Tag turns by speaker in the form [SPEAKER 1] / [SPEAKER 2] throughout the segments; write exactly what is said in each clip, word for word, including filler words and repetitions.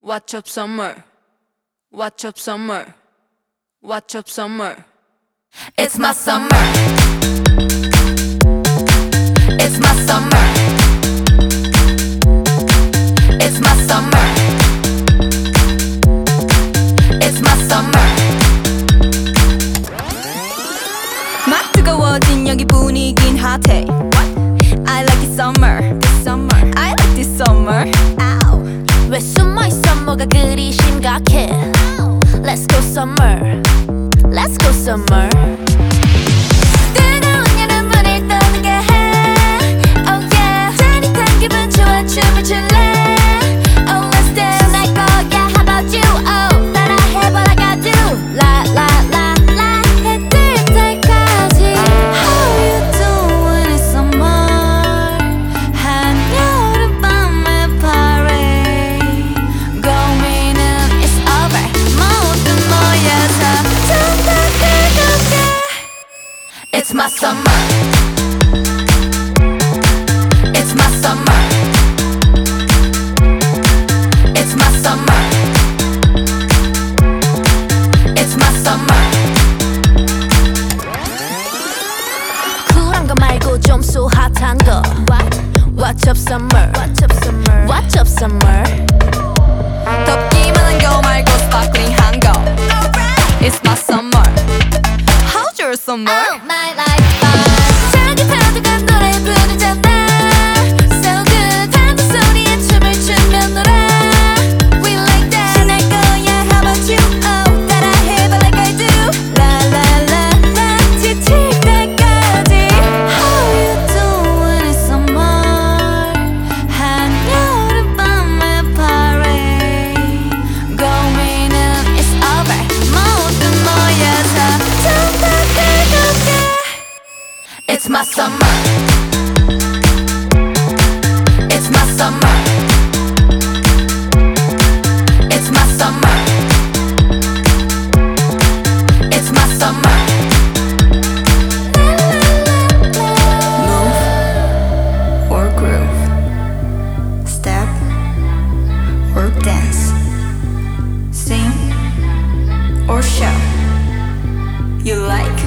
[SPEAKER 1] Watch up summer. Watch up summer. Watch up summer. It's my summer. It's my summer. It's my summer. It's my summer.
[SPEAKER 2] 막 뜨거워진 여기 분위긴 핫해. I like this summer. This summer. I like this summer. Ow.
[SPEAKER 3] 왜 숨어있어 뭐가 그리 심각해. Let's go summer. Let's go summer. 뜨거운 여름분을 떠나게 해. Oh yeah. 짜릿한 기분 좋아 춤을 출래. Oh let's dance 날 거야. How about you? Oh 따라해 what I gotta do. La la la la 해 뜰 때까지.
[SPEAKER 2] How you doing in summer? 한여름밤의 parade. 고민은 it's over. 모두 모여서 좀 더 뜨겁게.
[SPEAKER 1] It's my summer. It's my summer. It's my summer. It's my summer.
[SPEAKER 3] 쿨한 거 말고 좀 so 핫한 거. Watch up summer. Watch up summer. Watch up summer.
[SPEAKER 2] 덥기만 한 거 말고 sparkling한 거. It's my summer. How's your summer?
[SPEAKER 3] Oh my life fun. 저기 파도가 노래 부르잖아. So good. 파도 소리에 춤을 추며 놀아. We like that. 날 거야. How about you? Oh 따라해 but like I do.
[SPEAKER 2] La la la la 지칠 때까지. How you doing in summer? 한여름밤의 parade. 고민은 it's over. 모두 모여서 좀 더 뜨겁게.
[SPEAKER 1] It's my summer. It's my summer. It's my summer. It's my summer.
[SPEAKER 2] Move or groove. Step or dance. Sing or shout. You like?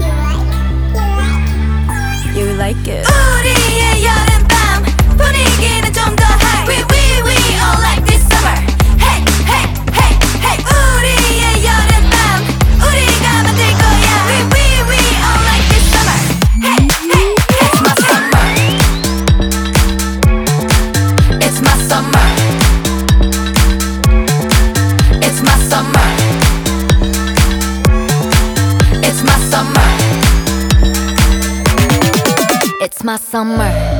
[SPEAKER 2] You like it.
[SPEAKER 3] 우리의 여름밤 분위기는 좀 더 high. We we we all like this summer. Hey hey hey hey. 우리의 여름밤 우리가 만들 거야. We we we all like this summer. Hey hey.
[SPEAKER 1] It's my summer. It's my summer. It's my summer. It's my summer.
[SPEAKER 3] It's my summer.